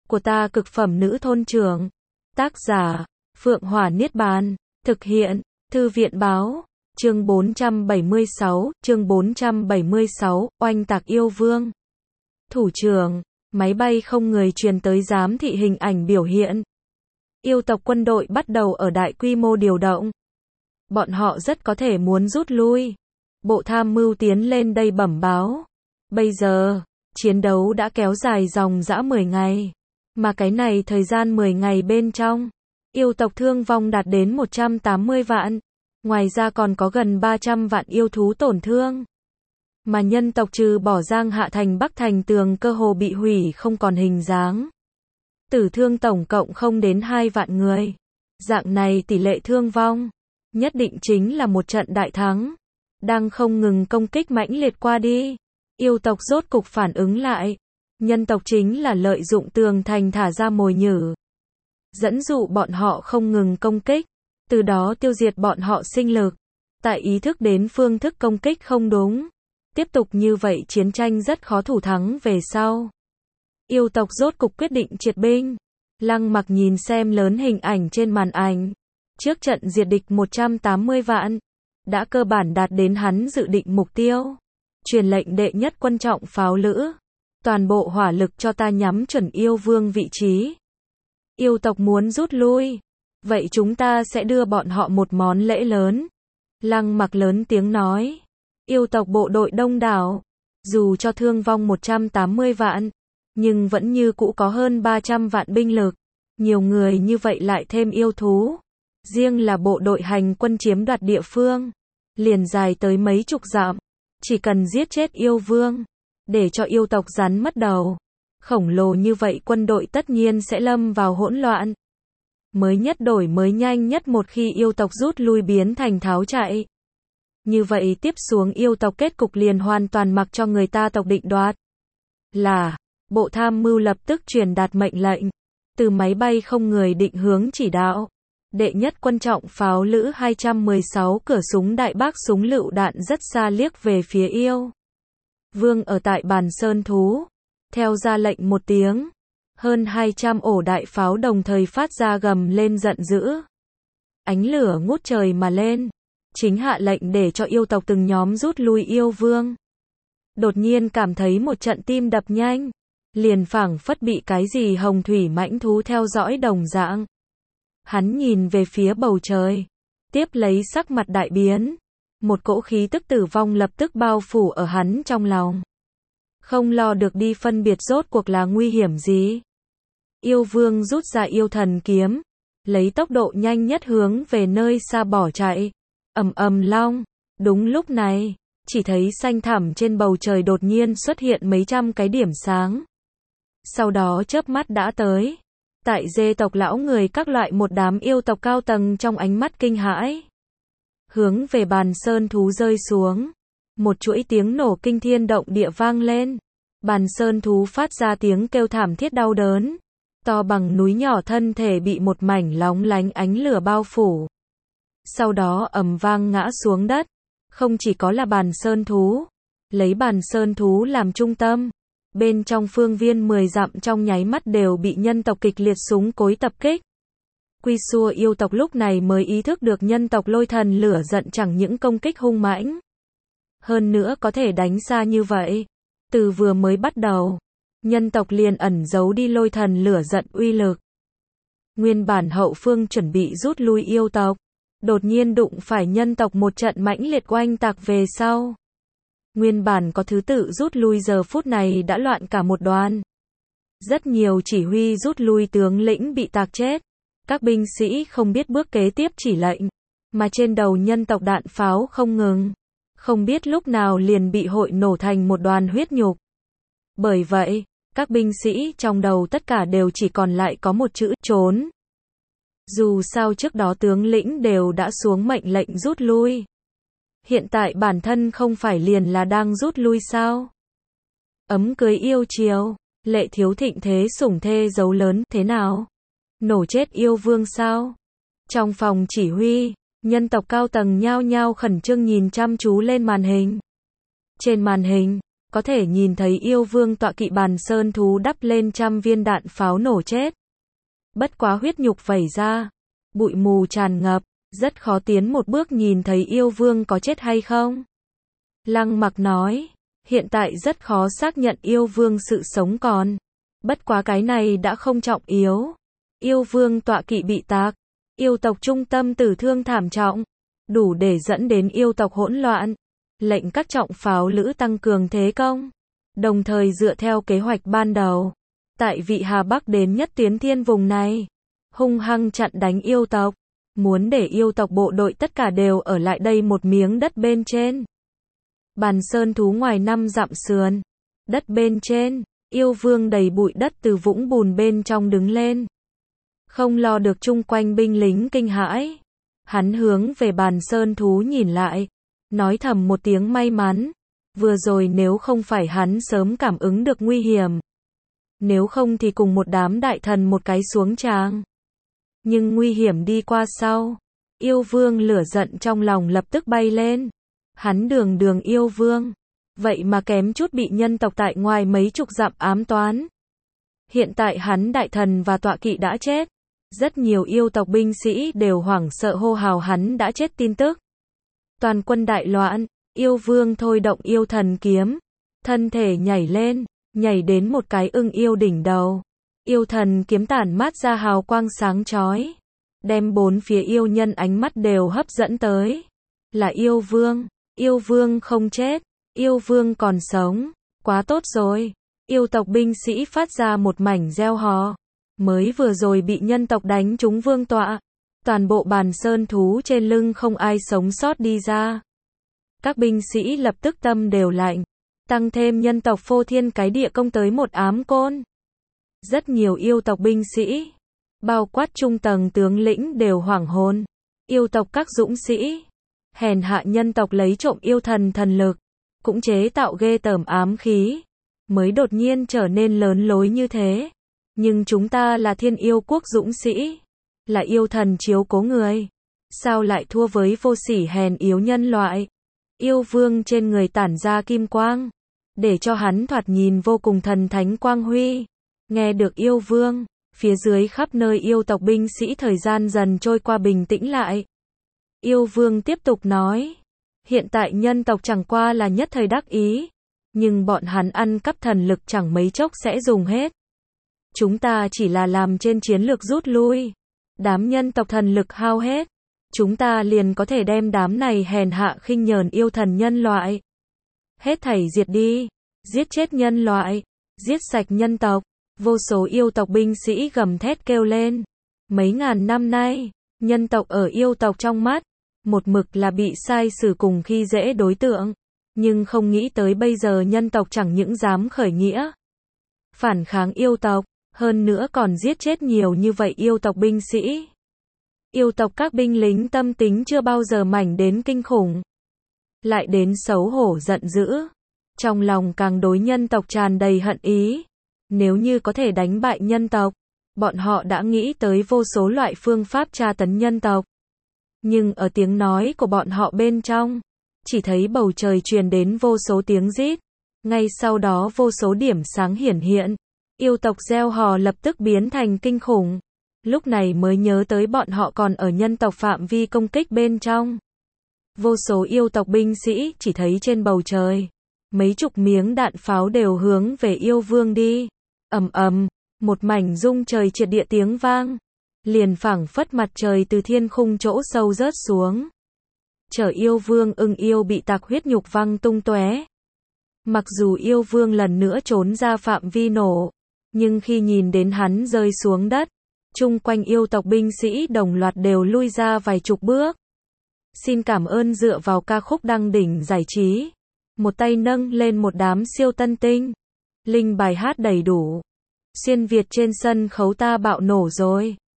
của ta cực phẩm nữ thôn trưởng. Tác giả, Phượng Hỏa Niết Bàn. Thực hiện, Thư viện Báo. Chương 476, oanh tạc yêu vương. Thủ trưởng, máy bay không người truyền tới giám thị hình ảnh biểu hiện. Yêu tộc quân đội bắt đầu ở đại quy mô điều động. Bọn họ rất có thể muốn rút lui. Bộ tham mưu tiến lên đây bẩm báo. Bây giờ, chiến đấu đã kéo dài dòng dã 10 ngày. Mà cái này thời gian 10 ngày bên trong, yêu tộc thương vong đạt đến 180 vạn. Ngoài ra còn có gần 300 vạn yêu thú tổn thương. Mà nhân tộc trừ bỏ Giang Hạ Thành Bắc Thành tường cơ hồ bị hủy không còn hình dáng. Tử thương tổng cộng không đến 2 vạn người. Dạng này tỷ lệ thương vong, nhất định chính là một trận đại thắng. Đang không ngừng công kích mãnh liệt qua đi. Yêu tộc rốt cục phản ứng lại. Nhân tộc chính là lợi dụng tường thành thả ra mồi nhử. Dẫn dụ bọn họ không ngừng công kích. Từ đó tiêu diệt bọn họ sinh lực. Tại ý thức đến phương thức công kích không đúng. Tiếp tục như vậy chiến tranh rất khó thủ thắng về sau. Yêu tộc rốt cục quyết định triệt binh. Lăng Mặc nhìn xem lớn hình ảnh trên màn ảnh. Trước trận diệt địch 180 vạn. Đã cơ bản đạt đến hắn dự định mục tiêu. Truyền lệnh đệ nhất quân trọng pháo lữ. Toàn bộ hỏa lực cho ta nhắm chuẩn yêu vương vị trí. Yêu tộc muốn rút lui. Vậy chúng ta sẽ đưa bọn họ một món lễ lớn. Lăng Mặc lớn tiếng nói. Yêu tộc bộ đội đông đảo. Dù cho thương vong 180 vạn. Nhưng vẫn như cũ có hơn 300 vạn binh lực. Nhiều người như vậy lại thêm yêu thú. Riêng là bộ đội hành quân chiếm đoạt địa phương. Liền dài tới mấy chục dặm. Chỉ cần giết chết yêu vương. Để cho yêu tộc rắn mất đầu. Khổng lồ như vậy quân đội tất nhiên sẽ lâm vào hỗn loạn. Mới nhất đổi mới nhanh nhất một khi yêu tộc rút lui biến thành tháo chạy. Như vậy tiếp xuống yêu tộc kết cục liền hoàn toàn mặc cho người ta tộc định đoạt. Là, bộ tham mưu lập tức truyền đạt mệnh lệnh. Từ máy bay không người định hướng chỉ đạo. Đệ nhất quân trọng pháo lữ 216 cửa súng đại bác súng lựu đạn rất xa liếc về phía yêu vương ở tại bàn sơn thú. Theo ra lệnh một tiếng. Hơn 200 ổ đại pháo đồng thời phát ra gầm lên giận dữ. Ánh lửa ngút trời mà lên. Chính hạ lệnh để cho yêu tộc từng nhóm rút lui yêu vương. Đột nhiên cảm thấy một trận tim đập nhanh. Liền phảng phất bị cái gì hồng thủy mãnh thú theo dõi đồng dạng. Hắn nhìn về phía bầu trời. Tiếp lấy sắc mặt đại biến. Một cỗ khí tức tử vong lập tức bao phủ ở hắn trong lòng. Không lo được đi phân biệt rốt cuộc là nguy hiểm gì. Yêu vương rút ra yêu thần kiếm. Lấy tốc độ nhanh nhất hướng về nơi xa bỏ chạy. Ầm ầm long. Đúng lúc này, chỉ thấy xanh thẳm trên bầu trời đột nhiên xuất hiện mấy trăm cái điểm sáng. Sau đó chớp mắt đã tới. Tại dê tộc lão người các loại một đám yêu tộc cao tầng trong ánh mắt kinh hãi. Hướng về bàn sơn thú rơi xuống. Một chuỗi tiếng nổ kinh thiên động địa vang lên. Bàn sơn thú phát ra tiếng kêu thảm thiết đau đớn. To bằng núi nhỏ thân thể bị một mảnh lóng lánh ánh lửa bao phủ. Sau đó ầm vang ngã xuống đất. Không chỉ có là bàn sơn thú. Lấy bàn sơn thú làm trung tâm. Bên trong phương viên 10 dặm trong nháy mắt đều bị nhân tộc kịch liệt súng cối tập kích. Quy xua yêu tộc lúc này mới ý thức được nhân tộc lôi thần lửa giận chẳng những công kích hung mãnh. Hơn nữa có thể đánh xa như vậy. Từ vừa mới bắt đầu, nhân tộc liền ẩn giấu đi lôi thần lửa giận uy lực. Nguyên bản hậu phương chuẩn bị rút lui yêu tộc. Đột nhiên đụng phải nhân tộc một trận mãnh liệt oanh tạc về sau. Nguyên bản có thứ tự rút lui giờ phút này đã loạn cả một đoàn. Rất nhiều chỉ huy rút lui tướng lĩnh bị tạc chết. Các binh sĩ không biết bước kế tiếp chỉ lệnh. Mà trên đầu nhân tộc đạn pháo không ngừng. Không biết lúc nào liền bị hội nổ thành một đoàn huyết nhục. Bởi vậy, các binh sĩ trong đầu tất cả đều chỉ còn lại có một chữ trốn. Dù sao trước đó tướng lĩnh đều đã xuống mệnh lệnh rút lui. Hiện tại bản thân không phải liền là đang rút lui sao? Ấm cưới yêu chiều, lệ thiếu thịnh thế sủng thê dấu lớn, thế nào? Nổ chết yêu vương sao? Trong phòng chỉ huy, nhân tộc cao tầng nhao nhao khẩn trương nhìn chăm chú lên màn hình. Trên màn hình, có thể nhìn thấy yêu vương tọa kỵ bàn sơn thú đắp lên trăm viên đạn pháo nổ chết. Bất quá huyết nhục vẩy ra, bụi mù tràn ngập, rất khó tiến một bước nhìn thấy yêu vương có chết hay không. Lăng Mặc nói, hiện tại rất khó xác nhận yêu vương sự sống còn. Bất quá cái này đã không trọng yếu. Yêu vương tọa kỵ bị tạc, yêu tộc trung tâm tử thương thảm trọng, đủ để dẫn đến yêu tộc hỗn loạn. Lệnh các trọng pháo lữ tăng cường thế công, đồng thời dựa theo kế hoạch ban đầu, tại vị Hà Bắc đến nhất tuyến thiên vùng này, hung hăng chặn đánh yêu tộc, muốn để yêu tộc bộ đội tất cả đều ở lại đây một miếng đất bên trên. Bàn sơn thú ngoài 5 dặm sườn, đất bên trên, yêu vương đầy bụi đất từ vũng bùn bên trong đứng lên. Không lo được chung quanh binh lính kinh hãi. Hắn hướng về bàn sơn thú nhìn lại, nói thầm một tiếng may mắn. Vừa rồi nếu không phải hắn sớm cảm ứng được nguy hiểm, nếu không thì cùng một đám đại thần một cái xuống tràng. Nhưng nguy hiểm đi qua sau, yêu vương lửa giận trong lòng lập tức bay lên. Hắn đường yêu vương, vậy mà kém chút bị nhân tộc tại ngoài mấy chục dặm ám toán. Hiện tại hắn đại thần và tọa kỵ đã chết. Rất nhiều yêu tộc binh sĩ đều hoảng sợ hô hào hắn đã chết tin tức. Toàn quân đại loạn, yêu vương thôi động yêu thần kiếm, thân thể nhảy lên, nhảy đến một cái ưng yêu đỉnh đầu. Yêu thần kiếm tản mát ra hào quang sáng chói, đem bốn phía yêu nhân ánh mắt đều hấp dẫn tới. Là yêu vương không chết, yêu vương còn sống, quá tốt rồi. Yêu tộc binh sĩ phát ra một mảnh reo hò. Mới vừa rồi bị nhân tộc đánh trúng vương tọa, toàn bộ bàn sơn thú trên lưng không ai sống sót đi ra. Các binh sĩ lập tức tâm đều lạnh, tăng thêm nhân tộc phô thiên cái địa công tới một ám côn. Rất nhiều yêu tộc binh sĩ, bao quát trung tầng tướng lĩnh đều hoảng hồn. Yêu tộc các dũng sĩ, hèn hạ nhân tộc lấy trộm yêu thần thần lực, cũng chế tạo ghê tởm ám khí, mới đột nhiên trở nên lớn lối như thế. Nhưng chúng ta là thiên yêu quốc dũng sĩ, là yêu thần chiếu cố người, sao lại thua với vô sỉ hèn yếu nhân loại? Yêu vương trên người tản ra kim quang, để cho hắn thoạt nhìn vô cùng thần thánh quang huy. Nghe được yêu vương, phía dưới khắp nơi yêu tộc binh sĩ thời gian dần trôi qua bình tĩnh lại. Yêu vương tiếp tục nói, hiện tại nhân tộc chẳng qua là nhất thời đắc ý, nhưng bọn hắn ăn cắp thần lực chẳng mấy chốc sẽ dùng hết. Chúng ta chỉ là làm trên chiến lược rút lui. Đám nhân tộc thần lực hao hết, chúng ta liền có thể đem đám này hèn hạ khinh nhờn yêu thần nhân loại hết thảy diệt đi, giết chết nhân loại, giết sạch nhân tộc. Vô số yêu tộc binh sĩ gầm thét kêu lên. Mấy ngàn năm nay, nhân tộc ở yêu tộc trong mắt, một mực là bị sai xử cùng khi dễ đối tượng. Nhưng không nghĩ tới bây giờ nhân tộc chẳng những dám khởi nghĩa, phản kháng yêu tộc, hơn nữa còn giết chết nhiều như vậy yêu tộc binh sĩ. Yêu tộc các binh lính tâm tính chưa bao giờ mảnh đến kinh khủng, lại đến xấu hổ giận dữ, trong lòng càng đối nhân tộc tràn đầy hận ý. Nếu như có thể đánh bại nhân tộc, bọn họ đã nghĩ tới vô số loại phương pháp tra tấn nhân tộc. Nhưng ở tiếng nói của bọn họ bên trong, chỉ thấy bầu trời truyền đến vô số tiếng rít. Ngay sau đó vô số điểm sáng hiển hiện. Yêu tộc reo hò lập tức biến thành kinh khủng. Lúc này mới nhớ tới bọn họ còn ở nhân tộc phạm vi công kích bên trong. Vô số yêu tộc binh sĩ chỉ thấy trên bầu trời, mấy chục miếng đạn pháo đều hướng về yêu vương đi. Ầm ầm, một mảnh rung trời triệt địa tiếng vang, liền phảng phất mặt trời từ thiên khung chỗ sâu rớt xuống. Chở yêu vương ưng yêu bị tạc huyết nhục văng tung tóe. Mặc dù yêu vương lần nữa trốn ra phạm vi nổ, nhưng khi nhìn đến hắn rơi xuống đất, chung quanh yêu tộc binh sĩ đồng loạt đều lui ra vài chục bước. Xin cảm ơn dựa vào ca khúc đăng đỉnh giải trí. Một tay nâng lên một đám siêu tân tinh. Linh bài hát đầy đủ. Xuyên Việt trên sân khấu ta bạo nổ rồi.